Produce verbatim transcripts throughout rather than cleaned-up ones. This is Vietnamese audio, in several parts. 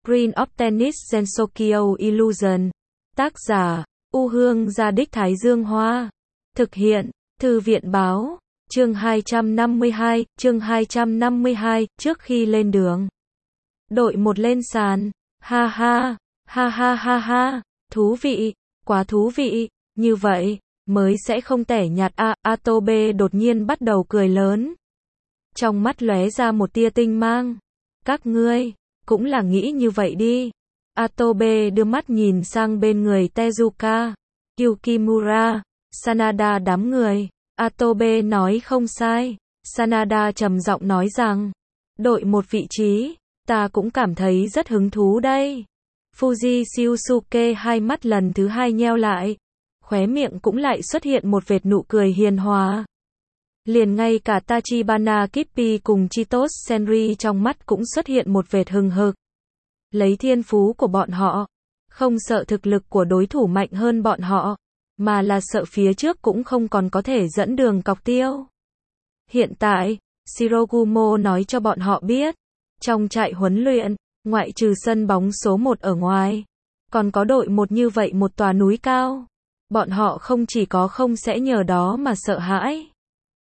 Green of Tennis Gensokyo Illusion. Tác giả, U Hương Gia Đích Thái Dương Hoa. Thực hiện, Thư viện Báo. Chương hai trăm năm mươi hai, chương hai trăm năm mươi hai, trước khi lên đường. Đội một lên sàn. Ha ha, ha ha ha ha, thú vị, quá thú vị, như vậy, mới sẽ không tẻ nhạt a, Atobe đột nhiên bắt đầu cười lớn. Trong mắt lóe ra một tia tinh mang. Các ngươi, cũng là nghĩ như vậy đi. Atobe đưa mắt nhìn sang bên người Tezuka, Yukimura, Sanada đám người. Atobe nói không sai. Sanada trầm giọng nói rằng, đội một vị trí, ta cũng cảm thấy rất hứng thú đây. Fuji Shiosuke hai mắt lần thứ hai nheo lại, khóe miệng cũng lại xuất hiện một vệt nụ cười hiền hòa. Liền ngay cả Tachibana Kippi cùng Chitos Senri trong mắt cũng xuất hiện một vệt hừng hực. Lấy thiên phú của bọn họ, không sợ thực lực của đối thủ mạnh hơn bọn họ, mà là sợ phía trước cũng không còn có thể dẫn đường cọc tiêu. Hiện tại, Shirogumo nói cho bọn họ biết, trong trại huấn luyện, ngoại trừ sân bóng số một ở ngoài, còn có đội một như vậy một tòa núi cao. Bọn họ không chỉ có không sẽ nhờ đó mà sợ hãi,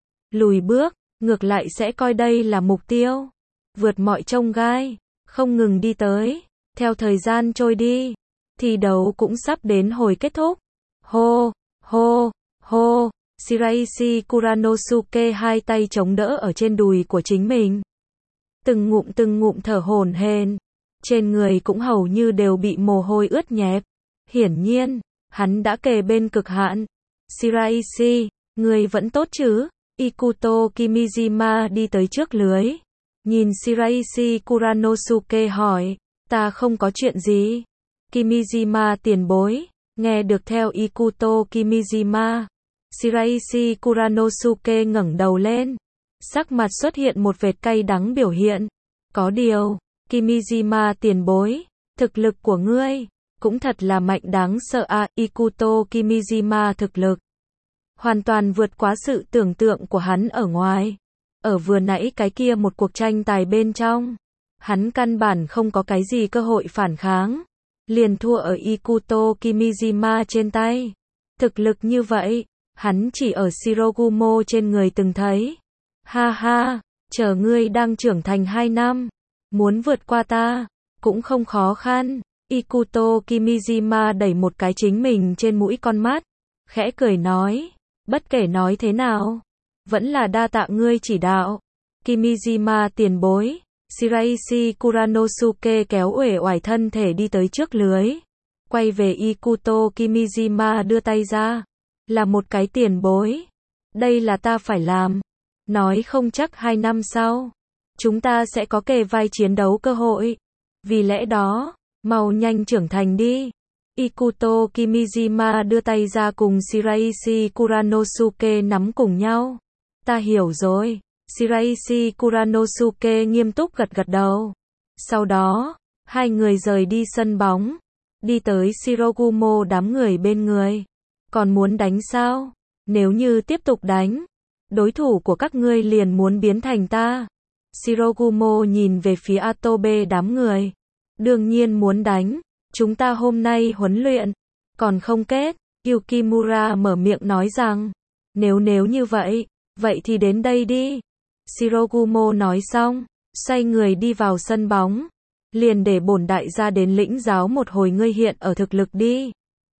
lùi bước, ngược lại sẽ coi đây là mục tiêu, vượt mọi chông gai, không ngừng đi tới. Theo thời gian trôi đi, thi đấu cũng sắp đến hồi kết thúc. Hô, hô, hô, Shiraishi Kuranosuke hai tay chống đỡ ở trên đùi của chính mình. Từng ngụm từng ngụm thở hổn hển, trên người cũng hầu như đều bị mồ hôi ướt nhẹp. Hiển nhiên, hắn đã kề bên cực hạn. Shiraishi, người vẫn tốt chứ? Ikuto Kimijima đi tới trước lưới. Nhìn Shiraishi Kuranosuke hỏi, ta không có chuyện gì. Kimijima tiền bối, nghe được theo Ikuto Kimijima. Shiraishi Kuranosuke ngẩng đầu lên. Sắc mặt xuất hiện một vệt cay đắng biểu hiện. Có điều, Kimijima tiền bối, thực lực của ngươi, cũng thật là mạnh đáng sợ à. Ikuto Kimijima thực lực hoàn toàn vượt quá sự tưởng tượng của hắn ở ngoài. Ở vừa nãy cái kia một cuộc tranh tài bên trong, hắn căn bản không có cái gì cơ hội phản kháng, liền thua ở Ikuto Kimijima trên tay. Thực lực như vậy, hắn chỉ ở Shirogumo trên người từng thấy. Ha ha, chờ ngươi đang trưởng thành hai năm, muốn vượt qua ta, cũng không khó khăn. Ikuto Kimijima đẩy một cái chính mình trên mũi con mắt, khẽ cười nói, bất kể nói thế nào, vẫn là đa tạ ngươi chỉ đạo. Kimijima tiền bối. Shiraishi Kuranosuke kéo uể oải thân thể đi tới trước lưới, quay về Ikuto Kimijima đưa tay ra, là một cái tiền bối. Đây là ta phải làm. Nói không chắc hai năm sau, chúng ta sẽ có kề vai chiến đấu cơ hội. Vì lẽ đó, mau nhanh trưởng thành đi. Ikuto Kimijima đưa tay ra cùng Shiraishi Kuranosuke nắm cùng nhau. Ta hiểu rồi. Shiraishi Kuranosuke nghiêm túc gật gật đầu. Sau đó, hai người rời đi sân bóng, đi tới Shirogumo đám người bên người. Còn muốn đánh sao? Nếu như tiếp tục đánh, đối thủ của các ngươi liền muốn biến thành ta. Shirogumo nhìn về phía Atobe đám người. Đương nhiên muốn đánh, chúng ta hôm nay huấn luyện còn không kết. Yukimura mở miệng nói rằng, nếu nếu như vậy, vậy thì đến đây đi. Shirogumo nói xong, xoay người đi vào sân bóng, liền để bổn đại gia đến lĩnh giáo một hồi ngươi hiện ở thực lực đi.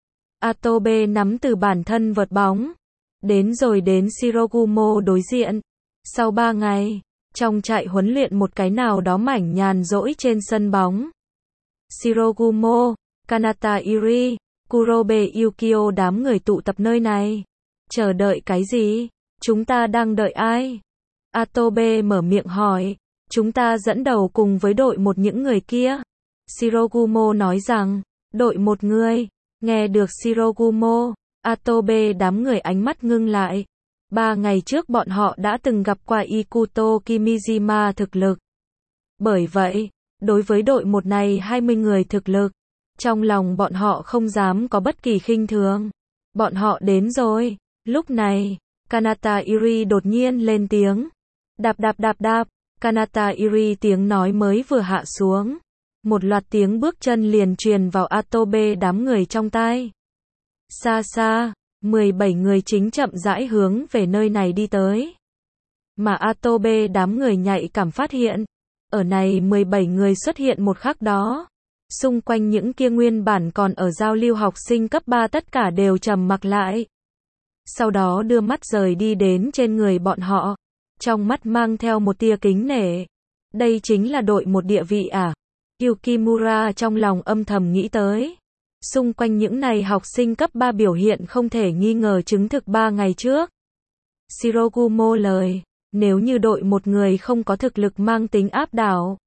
Atobe nắm từ bản thân vợt bóng, đến rồi đến Shirogumo đối diện. Sau ba ngày, trong trại huấn luyện một cái nào đó mảnh nhàn rỗi trên sân bóng. Shirogumo, Kanata Iri, Kurobe Yukio đám người tụ tập nơi này. Chờ đợi cái gì? Chúng ta đang đợi ai? Atobe mở miệng hỏi. Chúng ta dẫn đầu cùng với đội một những người kia. Shirogumo nói rằng, đội một người. Nghe được Shirogumo, Atobe đám người ánh mắt ngưng lại. Ba ngày trước bọn họ đã từng gặp qua Ikuto Kimijima thực lực. Bởi vậy, đối với đội một này hai mươi người thực lực, trong lòng bọn họ không dám có bất kỳ khinh thường. Bọn họ đến rồi. Lúc này, Kanata Iri đột nhiên lên tiếng. Đạp đạp đạp đạp, Kanata Iri tiếng nói mới vừa hạ xuống. một loạt tiếng bước chân liền truyền vào Atobe đám người trong tai. Xa xa, mười bảy người chính chậm rãi hướng về nơi này đi tới. Mà Atobe đám người nhạy cảm phát hiện, ở này mười bảy người xuất hiện một khắc đó, xung quanh những kia nguyên bản còn ở giao lưu học sinh cấp ba tất cả đều trầm mặc lại. Sau đó đưa mắt rời đi đến trên người bọn họ, trong mắt mang theo một tia kính nể. Đây chính là đội một địa vị à? Yukimura trong lòng âm thầm nghĩ tới. Xung quanh những này học sinh cấp ba biểu hiện không thể nghi ngờ chứng thực ba ngày trước. Shirogumo lời, nếu như đội một người không có thực lực mang tính áp đảo,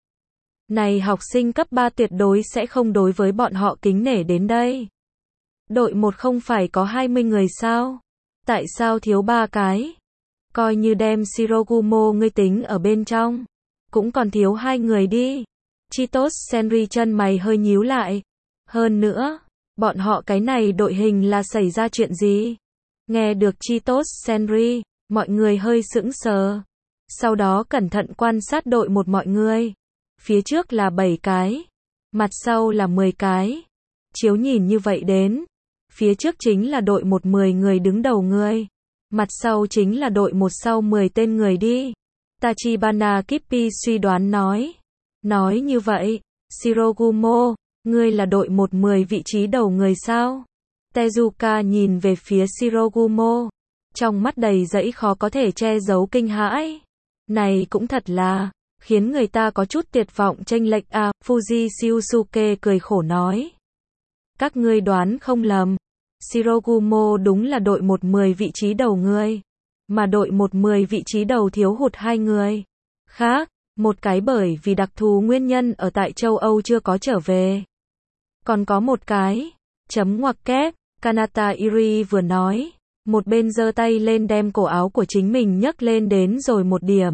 này học sinh cấp ba tuyệt đối sẽ không đối với bọn họ kính nể đến đây. Đội một không phải có hai mươi người sao? Tại sao thiếu ba cái? Coi như đem Shirogumo ngươi tính ở bên trong, cũng còn thiếu hai người đi. Chitos Senri chân mày hơi nhíu lại. Hơn nữa, bọn họ cái này đội hình là xảy ra chuyện gì? Nghe được Chitos Senri, mọi người hơi sững sờ. Sau đó cẩn thận quan sát đội một mọi người. Phía trước là bảy cái, mặt sau là mười cái. Chiếu nhìn như vậy đến, phía trước chính là đội một mười người đứng đầu người, mặt sau chính là đội một sau mười tên người đi. Tachibana Kippi suy đoán nói. Nói như vậy, Shirogumo, ngươi là đội một mười vị trí đầu người sao? Tezuka nhìn về phía Shirogumo, trong mắt đầy dẫy khó có thể che giấu kinh hãi. Này cũng thật là khiến người ta có chút tuyệt vọng chênh lệch à, Fuji Shiusuke cười khổ nói. Các ngươi đoán không lầm, Shirogumo đúng là đội một mười vị trí đầu người, mà đội một mười vị trí đầu thiếu hụt hai người. Khác, một cái bởi vì đặc thù nguyên nhân ở tại châu Âu chưa có trở về. Còn có một cái, chấm ngoặc kép, Kanata Iri vừa nói, một bên giơ tay lên đem cổ áo của chính mình nhấc lên đến rồi một điểm.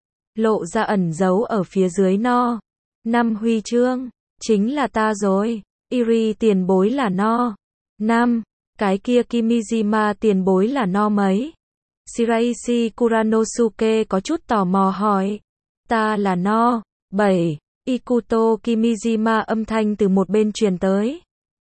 Lộ ra ẩn giấu ở phía dưới no. Năm huy chương, chính là ta rồi. Iri tiền bối là no. Năm, cái kia Kimijima tiền bối là no mấy? Shiraishi Kuranosuke có chút tò mò hỏi. Ta là no. Bảy, Ikuto Kimijima âm thanh từ một bên truyền tới.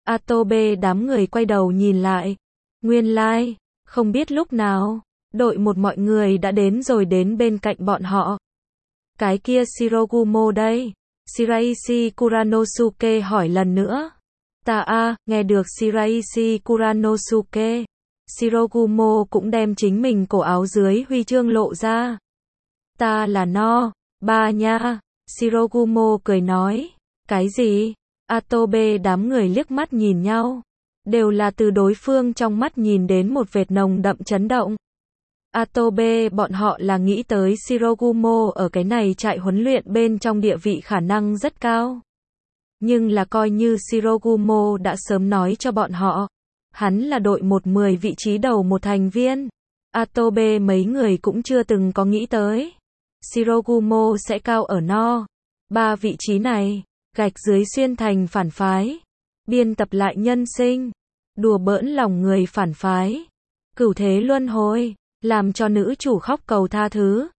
Atobe đám người quay đầu nhìn lại. Nguyên lai, like, không biết lúc nào, đội một mọi người đã đến rồi đến bên cạnh bọn họ. Cái kia Shirogumo đây. Shiraishi Kuranosuke hỏi lần nữa. Ta a, nghe được Shiraishi Kuranosuke. Shirogumo cũng đem chính mình cổ áo dưới huy chương lộ ra. Ta là no. Ba nha. Shirogumo cười nói. Cái gì? Atobe đám người liếc mắt nhìn nhau. Đều là từ đối phương trong mắt nhìn đến một vệt nồng đậm chấn động. Atobe bọn họ là nghĩ tới Shirogumo ở cái này trại huấn luyện bên trong địa vị khả năng rất cao. Nhưng là coi như Shirogumo đã sớm nói cho bọn họ, hắn là đội một mười vị trí đầu một thành viên. Atobe mấy người cũng chưa từng có nghĩ tới. Shirogumo sẽ cao ở no. Ba vị trí này, gạch dưới xuyên thành phản phái. Biên tập lại nhân sinh. Đùa bỡn lòng người phản phái. Cửu thế luân hồi. Làm cho nữ chủ khóc cầu tha thứ.